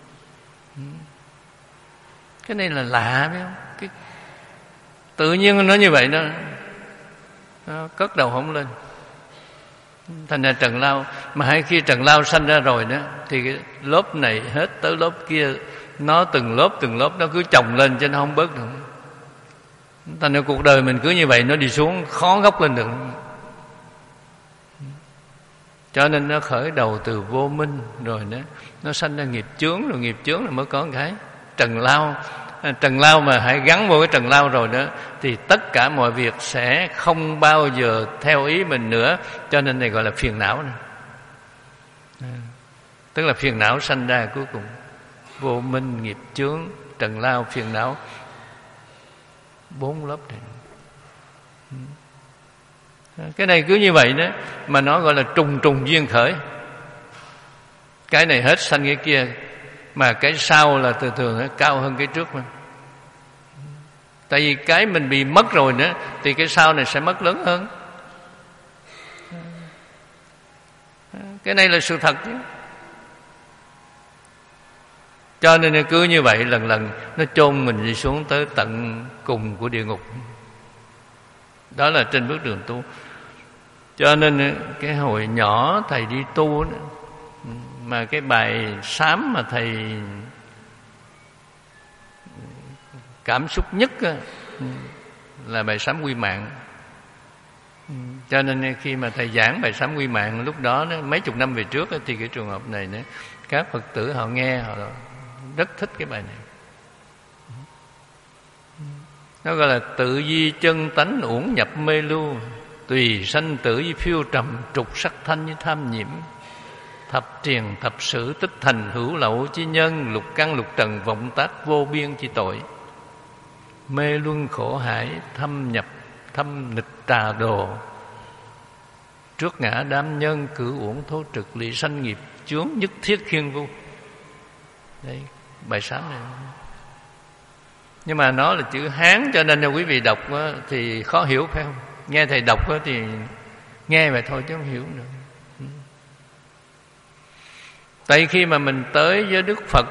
Cái này là lạ phải không? Cái tự nhiên nó như vậy đó, nó cất đầu không lên. Thành ra Trần Lao, mà hay khi Trần Lao sanh ra rồi đó, thì cái lớp này hết tới lớp kia, nó từng lớp từng lớp nó cứ chồng lên cho nó không bớt được. Thành ra cuộc đời mình cứ như vậy, nó đi xuống khó gốc lên được. Cho nên nó khởi đầu từ vô minh, rồi nó nó sanh ra nghiệp chướng, rồi nghiệp chướng là mới có cái Trần Lao. Trần Lao mà hãy gắn vô cái Trần Lao rồi đó, thì tất cả mọi việc sẽ không bao giờ theo ý mình nữa. Cho nên này gọi là phiền não này. Tức là phiền não sanh ra cuối cùng vô minh, nghiệp chướng, Trần Lao, phiền não, bốn lớp này. Cái này cứ như vậy đó, mà nó gọi là trùng trùng duyên khởi. Cái này hết sanh cái kia, mà cái sau là thường thường cao hơn cái trước mà. Tại vì cái mình bị mất rồi nữa, thì cái sau này sẽ mất lớn hơn. Cái này là sự thật chứ. Cho nên cứ như vậy lần lần nó chôn mình đi xuống tới tận cùng của địa ngục. Đó là trên bước đường tu. Cho nên cái hồi nhỏ thầy đi tu đó, mà cái bài sám mà thầy cảm xúc nhất là bài sám quy mạng. Cho nên khi mà thầy giảng bài sám quy mạng lúc đó, mấy chục năm về trước, thì cái trường hợp này nữa, các Phật tử họ nghe họ rất thích cái bài này. Nó gọi là tự di chân tánh uổng nhập mê lưu, tùy sanh tử với phiêu trầm, trục sắc thanh với tham nhiễm, thập triền thập sự tích thành hữu lậu chi nhân, lục căn lục trần vọng tác vô biên chi tội, mê luân khổ hải thâm nhập thâm nịch trà đồ, trước ngã đám nhân cử uổng thố trực, lị sanh nghiệp chướng nhất thiết khiên vu. Đây bài sám này, nhưng mà nó là chữ Hán, cho nên là quý vị đọc thì khó hiểu phải không? Nghe thầy đọc thì nghe vậy thôi chứ không hiểu nữa. Tại khi mà mình tới với Đức Phật,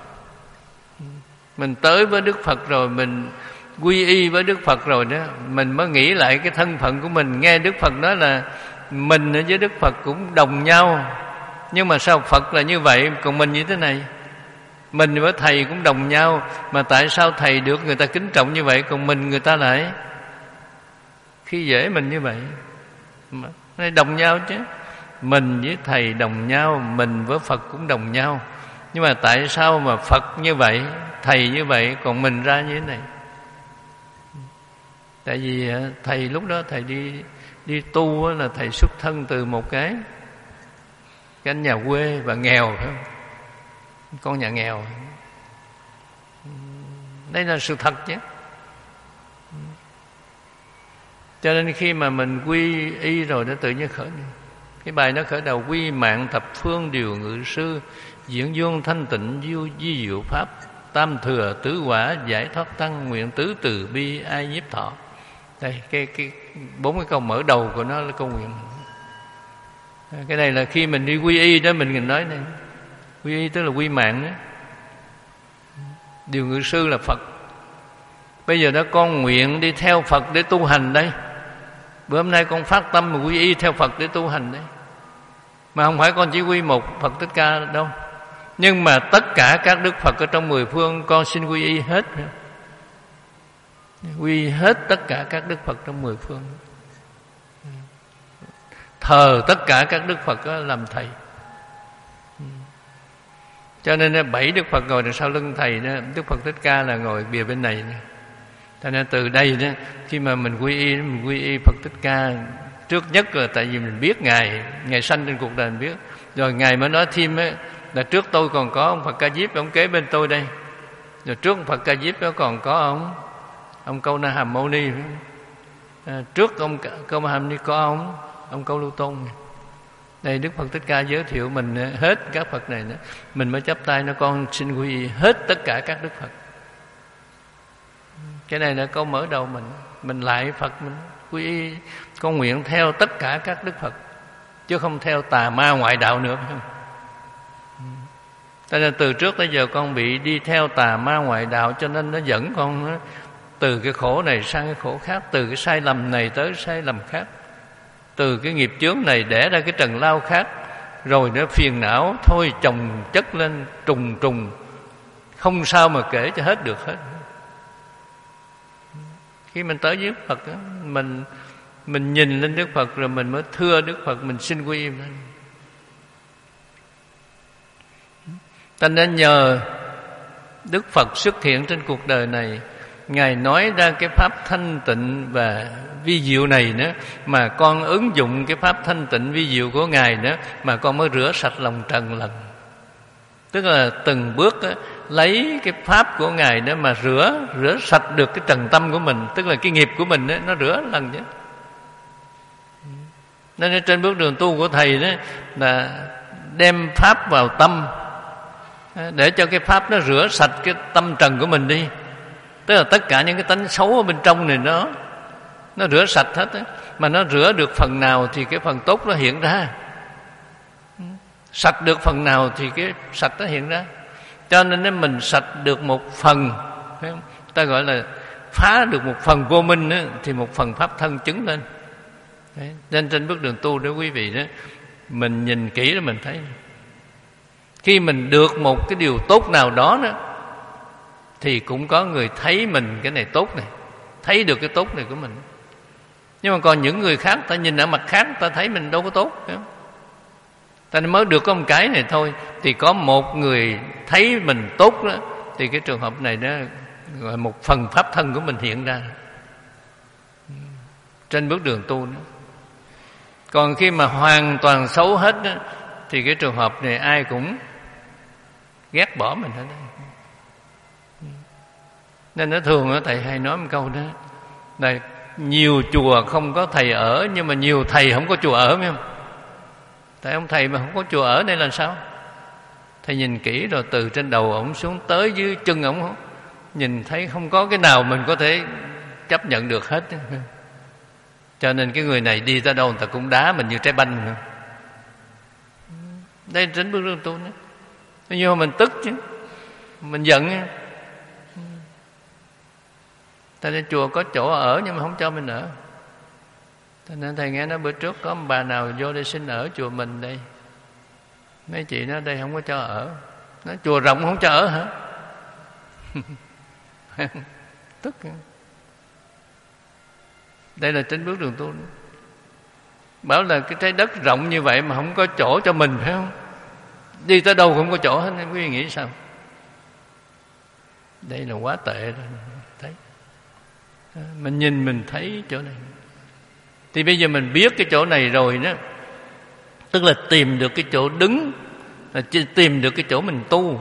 mình tới với Đức Phật rồi, mình quy y với Đức Phật rồi đó, mình mới nghĩ lại cái thân phận của mình. Nghe Đức Phật nói là mình với Đức Phật cũng đồng nhau, nhưng mà sao Phật là như vậy, còn mình như thế này? Mình với thầy cũng đồng nhau, mà tại sao thầy được người ta kính trọng như vậy, còn mình người ta lại khi dễ mình như vậy? Này đồng nhau chứ. Mình với thầy đồng nhau, mình với Phật cũng đồng nhau, nhưng mà tại sao mà Phật như vậy, thầy như vậy, còn mình ra như thế này? Tại vì thầy lúc đó thầy đi đi tu là thầy xuất thân từ một cái cái nhà quê và nghèo, phải không? Con nhà nghèo. Đây là sự thật chứ. Cho nên khi mà mình quy y rồi, nó tự nhiên khởi. Cái bài nó khởi đầu: quy mạng thập phương điều ngự sư, diễn dương thanh tịnh diêu di diệu pháp, tam thừa tứ quả giải thoát tăng, nguyện tứ từ bi ai nhiếp thọ. Đây, cái cái bốn cái câu mở đầu của nó là câu nguyện. Cái này là khi mình đi quy y đó, mình nói này. Quy y tức là quy mạng đó. Điều ngự sư là Phật. Bây giờ đó con nguyện đi theo Phật để tu hành đây. Bữa hôm nay con phát tâm mà quy y theo Phật để tu hành đấy. Mà không phải con chỉ quy một Phật Thích Ca đâu, nhưng mà tất cả các Đức Phật ở trong mười phương con xin quy y hết. Quy y hết tất cả các Đức Phật trong mười phương, thờ tất cả các Đức Phật làm thầy. Cho nên bảy Đức Phật ngồi đằng sau lưng thầy đó, Đức Phật Thích Ca là ngồi bìa bên này. Cho nên từ đây đó, khi mà mình quy y, mình quy y Phật Thích Ca trước nhất là tại vì mình biết Ngài, Ngài sanh trên cuộc đời mình biết. Rồi Ngài mới nói thêm ấy, là trước tôi còn có ông Phật Ca Diếp, ông kế bên tôi đây. Rồi trước ông Phật Ca Diếp đó còn có ông ông Câu Na Hàm Mâu Ni. À, trước ông Câu Na Hàm Ni có ông ông Câu Lưu Tôn. Đây Đức Phật Thích Ca giới thiệu mình hết các Phật này nữa. Mình mới chắp tay nói con xin quy y hết tất cả các Đức Phật. Cái này là câu mở đầu mình. Mình lại Phật, mình quy y, con nguyện theo tất cả các Đức Phật, chứ không theo tà ma ngoại đạo nữa, phải không? Cho nên từ trước tới giờ con bị đi theo tà ma ngoại đạo, cho nên nó dẫn con từ cái khổ này sang cái khổ khác, từ cái sai lầm này tới sai lầm khác, từ cái nghiệp chướng này đẻ ra cái trần lao khác, rồi nó phiền não thôi chồng chất lên trùng trùng, không sao mà kể cho hết được hết. Khi mình tới với Đức Phật đó, mình mình nhìn lên Đức Phật rồi mình mới thưa Đức Phật, mình xin quy y lên. Ta nên nhờ Đức Phật xuất hiện trên cuộc đời này, Ngài nói ra cái pháp thanh tịnh và vi diệu này nữa, mà con ứng dụng cái pháp thanh tịnh vi diệu của Ngài nữa, mà con mới rửa sạch lòng trần lần. Tức là từng bước á, lấy cái pháp của Ngài đó mà rửa rửa sạch được cái trần tâm của mình, tức là cái nghiệp của mình đó, nó rửa lần chứ. Nên trên bước đường tu của Thầy đó là đem pháp vào tâm, để cho cái pháp nó rửa sạch cái tâm trần của mình đi. Tức là tất cả những cái tánh xấu ở bên trong này nó nó rửa sạch hết á. Mà nó rửa được phần nào thì cái phần tốt nó hiện ra, sạch được phần nào thì cái sạch nó hiện ra. Cho nên nếu mình sạch được một phần, phải không? Ta gọi là phá được một phần vô minh á, thì một phần pháp thân chứng lên. Đấy. Nên trên bước đường tu đó quý vị đó, mình nhìn kỹ là mình thấy, khi mình được một cái điều tốt nào đó đó, thì cũng có người thấy mình cái này tốt này, thấy được cái tốt này của mình. Nhưng mà còn những người khác, ta nhìn ở mặt khác, ta thấy mình đâu có tốt, phải không? Ta mới được có một cái này thôi, thì có một người thấy mình tốt đó, thì cái trường hợp này đó gọi là một phần pháp thân của mình hiện ra trên bước đường tu đó. Còn khi mà hoàn toàn xấu hết đó, thì cái trường hợp này ai cũng ghét bỏ mình hết đó. Nên nó thường đó, Thầy hay nói một câu đó là nhiều chùa không có thầy ở, nhưng mà nhiều thầy không có chùa ở, phải không? Tại ông thầy mà không có chùa ở đây là sao? Thầy nhìn kỹ rồi từ trên đầu ổng xuống tới dưới chân ổng, nhìn thấy không có cái nào mình có thể chấp nhận được hết. Cho nên cái người này đi tới đâu người ta cũng đá mình như trái banh. Đây trên bước đường tu nữa. Nhưng mà mình tức chứ, mình giận. Ta đến chùa có chỗ ở nhưng mà không cho mình ở. Cho nên Thầy nghe nói bữa trước có một bà nào vô đây xin ở chùa mình đây. Mấy chị nói đây không có cho ở. Nói chùa rộng không cho ở hả? Tức. Đây là trên bước đường tu. Bảo là cái trái đất rộng như vậy mà không có chỗ cho mình, phải không? Đi tới đâu không có chỗ hết. Quý vị nghĩ sao? Đây là quá tệ rồi. Thấy. Mình nhìn mình thấy chỗ này. Thì bây giờ mình biết cái chỗ này rồi đó, tức là tìm được cái chỗ đứng, là tìm được cái chỗ mình tu.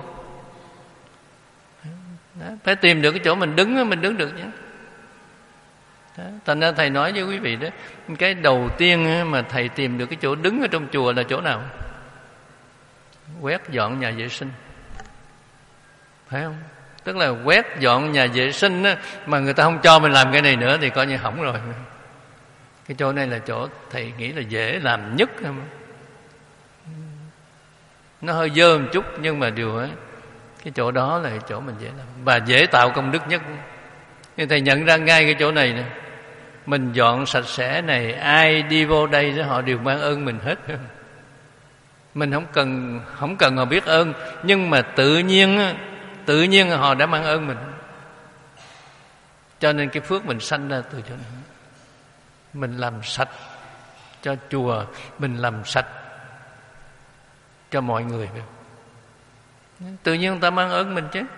Đó, phải tìm được cái chỗ mình đứng, mình đứng được chứ. Đó, thành ra Thầy nói với quý vị đó, cái đầu tiên mà Thầy tìm được cái chỗ đứng ở trong chùa là chỗ nào? Quét dọn nhà vệ sinh, phải không? Tức là quét dọn nhà vệ sinh á, mà người ta không cho mình làm cái này nữa thì coi như hỏng rồi. Cái chỗ này là chỗ Thầy nghĩ là dễ làm nhất. Nó hơi dơ một chút, nhưng mà điều ấy, cái chỗ đó là chỗ mình dễ làm và dễ tạo công đức nhất. Nhưng Thầy nhận ra ngay cái chỗ này nè, mình dọn sạch sẽ này, ai đi vô đây đó họ đều mang ơn mình hết. Mình không cần không cần họ biết ơn, nhưng mà tự nhiên tự nhiên họ đã mang ơn mình. Cho nên cái phước mình sanh ra từ chỗ này. Mình làm sạch cho chùa, mình làm sạch cho mọi người. Tự nhiên người ta mang ơn mình chứ.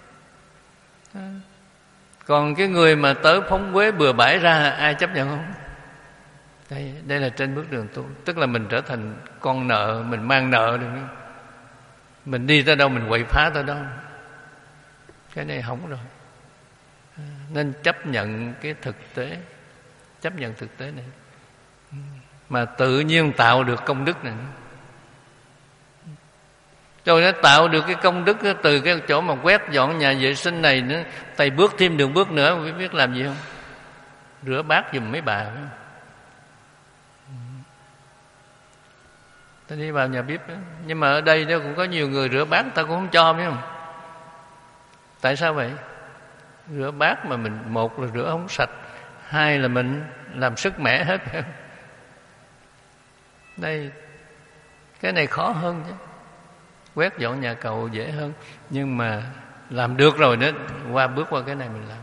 Còn cái người mà tới phóng quế bừa bãi ra, ai chấp nhận không? Đây, đây là trên bước đường tu. Tức là mình trở thành con nợ, mình mang nợ được. Mình đi tới đâu mình quậy phá tới đó. Cái này hỏng rồi. Nên chấp nhận cái thực tế, chấp nhận thực tế này, mà tự nhiên tạo được công đức này. Rồi nó tạo được cái công đức đó, từ cái chỗ mà quét dọn nhà vệ sinh này nữa. Thầy bước thêm đường bước nữa, biết, biết làm gì không? Rửa bát giùm mấy bà. Ta đi vào nhà bếp đó. Nhưng mà ở đây đó cũng có nhiều người rửa bát ta cũng không cho, biết không? Tại sao vậy? Rửa bát mà mình, một là rửa không sạch, hai là mình làm sức mẻ hết. Đây, cái này khó hơn chứ. Quét dọn nhà cầu dễ hơn, nhưng mà làm được rồi đó, qua bước qua cái này mình làm.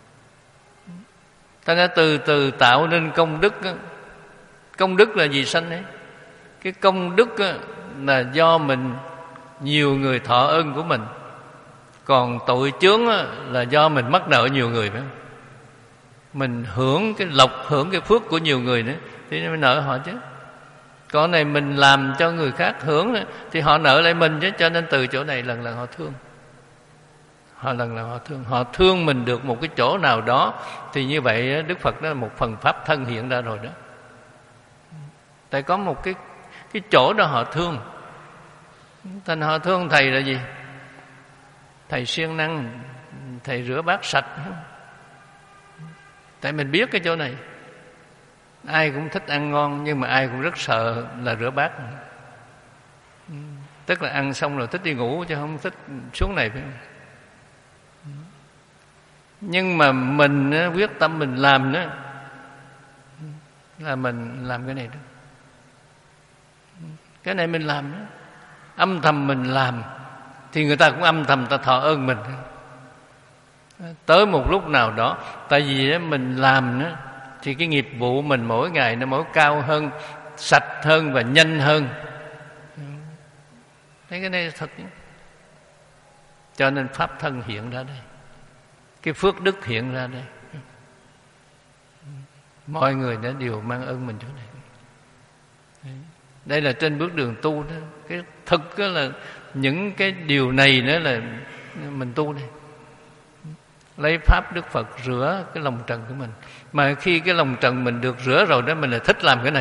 Ta đã từ từ tạo nên công đức đó. Công đức là gì sanh ấy? Cái công đức đó là do mình, nhiều người thọ ơn của mình. Còn tội chướng là do mình mắc nợ nhiều người, phải không? Mình hưởng cái lộc, hưởng cái phước của nhiều người nữa thì mình nợ họ chứ. Còn này mình làm cho người khác hưởng thì họ nợ lại mình chứ. Cho nên từ chỗ này lần lần họ thương. Họ lần lần họ thương. Họ thương mình được một cái chỗ nào đó, thì như vậy Đức Phật đó là một phần pháp thân hiện ra rồi đó. Tại có một cái cái chỗ đó họ thương. Thành họ thương thầy là gì? Thầy siêng năng, thầy rửa bát sạch. Tại mình biết cái chỗ này. Ai cũng thích ăn ngon, nhưng mà ai cũng rất sợ là rửa bát. Tức là ăn xong rồi thích đi ngủ, chứ không thích xuống này, phải không? Nhưng mà mình quyết tâm mình làm đó, là mình làm cái này đó. Cái này mình làm đó, âm thầm mình làm, thì người ta cũng âm thầm ta thọ ơn mình. Tới một lúc nào đó, tại vì đó mình làm đó, thì cái nghiệp vụ mình mỗi ngày nó mỗi cao hơn, sạch hơn và nhanh hơn. Thấy cái này thật. Cho nên pháp thân hiện ra đây, cái phước đức hiện ra đây. Mọi người đã đều mang ơn mình chỗ này. Đây là trên bước đường tu đó. Cái thực đó là những cái điều này nữa là mình tu đây. Lấy pháp Đức Phật rửa cái lòng trần của mình. Mà khi cái lòng trần mình được rửa rồi đó, mình lại thích làm cái này.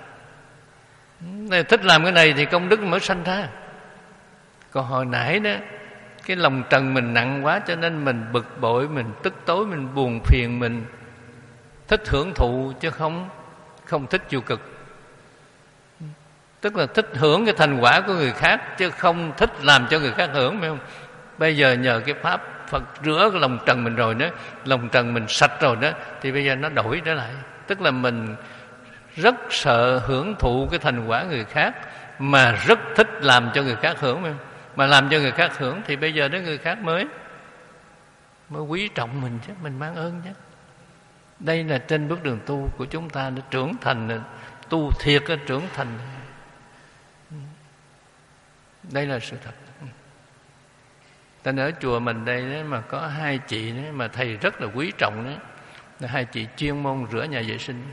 Này thích làm cái này thì công đức mới sanh ra. Còn hồi nãy đó, cái lòng trần mình nặng quá, cho nên mình bực bội, mình tức tối, mình buồn phiền, mình thích hưởng thụ chứ không không thích chịu cực. Tức là thích hưởng cái thành quả của người khác, chứ không thích làm cho người khác hưởng, phải không? Bây giờ nhờ cái pháp Phật rửa cái lòng trần mình rồi đó, lòng trần mình sạch rồi đó, thì bây giờ nó đổi trở lại. Tức là mình rất sợ hưởng thụ cái thành quả người khác, mà rất thích làm cho người khác hưởng, phải không? Mà làm cho người khác hưởng thì bây giờ đó người khác mới mới quý trọng mình chứ, mình mang ơn chứ. Đây là trên bước đường tu của chúng ta, nó trưởng thành, tu thiệt trưởng thành. Đây là sự thật. Tại ở chùa mình đây đó, mà có hai chị đó, mà thầy rất là quý trọng đó, là hai chị chuyên môn rửa nhà vệ sinh.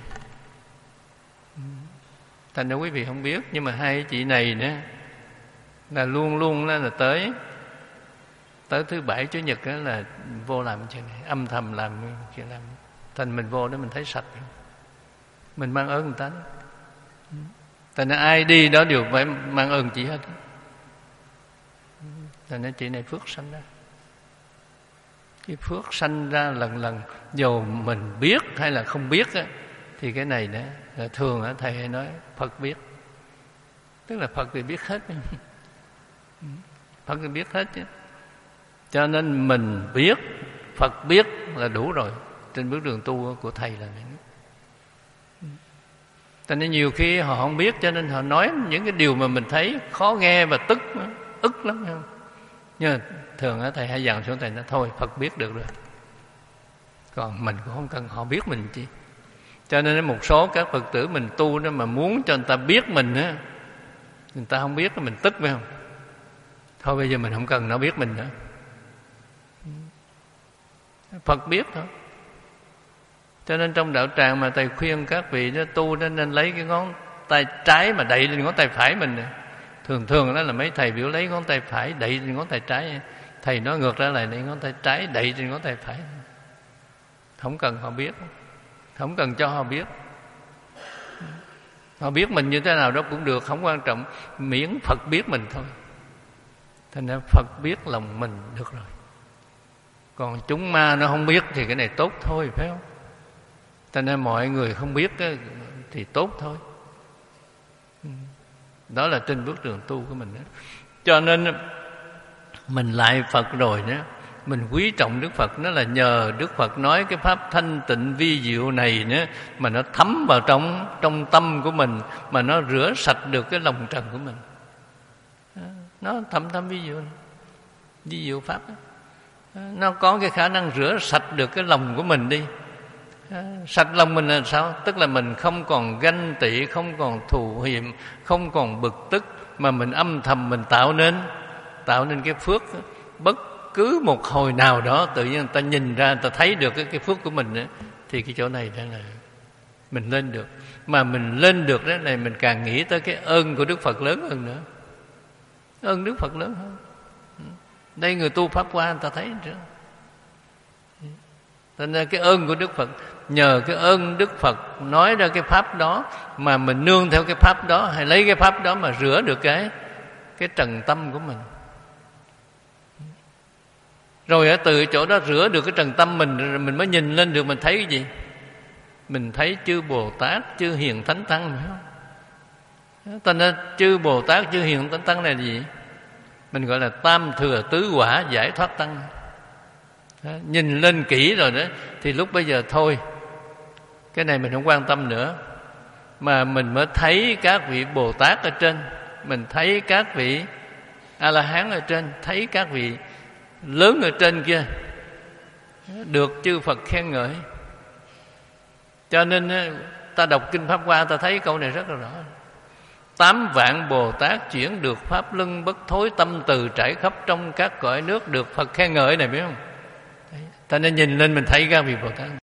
Thành ra quý vị không biết, nhưng mà hai chị này đó là luôn luôn là tới tới thứ bảy chủ nhật đó là vô làm chuyện này, âm thầm làm chuyện làm. Thành mình vô đó mình thấy sạch, mình mang ơn người ta đó. Thành ra ai đi đó đều phải mang ơn chị hết. Thành ra chị này phước sanh ra. Cái phước sanh ra lần lần, dù mình biết hay là không biết á, thì cái này đó là thường á, thầy hay nói Phật biết. Tức là Phật thì biết hết. Phật thì biết hết chứ. Cho nên mình biết, Phật biết là đủ rồi. Trên bước đường tu của thầy là này. Cho nên nhiều khi họ không biết, cho nên họ nói những cái điều mà mình thấy khó nghe và tức, ức lắm. Không? Nhưng mà thường á, thầy hay dặn xuống thầy nói thôi Phật biết được rồi. Còn mình cũng không cần họ biết mình chi. Cho nên một số các Phật tử mình tu đó mà muốn cho người ta biết mình á, người ta không biết mình tức, phải không? Thôi bây giờ mình không cần nó biết mình nữa. Phật biết thôi. Cho nên trong đạo tràng mà thầy khuyên các vị đó tu đó nên lấy cái ngón tay trái mà đậy lên ngón tay phải mình. Thường thường đó là mấy thầy biểu lấy ngón tay phải đậy lên ngón tay trái. Thầy nói ngược ra lại, lấy ngón tay trái đậy lên ngón tay phải. Không cần họ biết, không cần cho họ biết. Họ biết mình như thế nào đó cũng được, không quan trọng, miễn Phật biết mình thôi. Thành ra Phật biết lòng mình được rồi. Còn chúng ma nó không biết thì cái này tốt thôi, phải không? Thành ra mọi người không biết thì tốt thôi. Đó là trên bước đường tu của mình đó. Cho nên mình lại Phật rồi đó, mình quý trọng Đức Phật, nó là nhờ Đức Phật nói cái pháp thanh tịnh vi diệu này nữa mà nó thấm vào trong trong tâm của mình, mà nó rửa sạch được cái lòng trần của mình. Nó thấm thấm vi diệu, vi diệu pháp đó. Nó có cái khả năng rửa sạch được cái lòng của mình đi. Sạch lòng mình là sao? Tức là mình không còn ganh tị, không còn thù hiềm, không còn bực tức, mà mình âm thầm mình tạo nên tạo nên cái phước. Bất cứ một hồi nào đó tự nhiên người ta nhìn ra, người ta thấy được cái, cái phước của mình ấy, thì cái chỗ này là mình lên được. Mà mình lên được đó này, mình càng nghĩ tới cái ơn của Đức Phật lớn hơn nữa. Ơn Đức Phật lớn hơn. Đây người tu pháp qua người ta thấy chưa? Cho nên cái ơn của Đức Phật, nhờ cái ơn Đức Phật nói ra cái pháp đó mà mình nương theo cái pháp đó, hay lấy cái pháp đó mà rửa được cái cái trần tâm của mình. Rồi ở từ chỗ đó rửa được cái trần tâm mình, mình mới nhìn lên được, mình thấy cái gì? Mình thấy chư Bồ Tát, chư Hiền Thánh Tăng, phải không? Cho nên chư Bồ Tát, chư Hiền Thánh Tăng là gì? Mình gọi là tam thừa tứ quả giải thoát tăng. Đó, nhìn lên kỹ rồi đó thì lúc bây giờ thôi, cái này mình không quan tâm nữa, mà mình mới thấy các vị Bồ Tát ở trên, mình thấy các vị A-la-hán ở trên, thấy các vị lớn ở trên kia được chư Phật khen ngợi. Cho nên ta đọc Kinh Pháp Hoa, ta thấy câu này rất là rõ. Tám vạn Bồ Tát chuyển được pháp luân bất thối, tâm từ trải khắp trong các cõi nước, được Phật khen ngợi này, biết không? Ta nên nhìn lên mình thấy các vị Bồ Tát.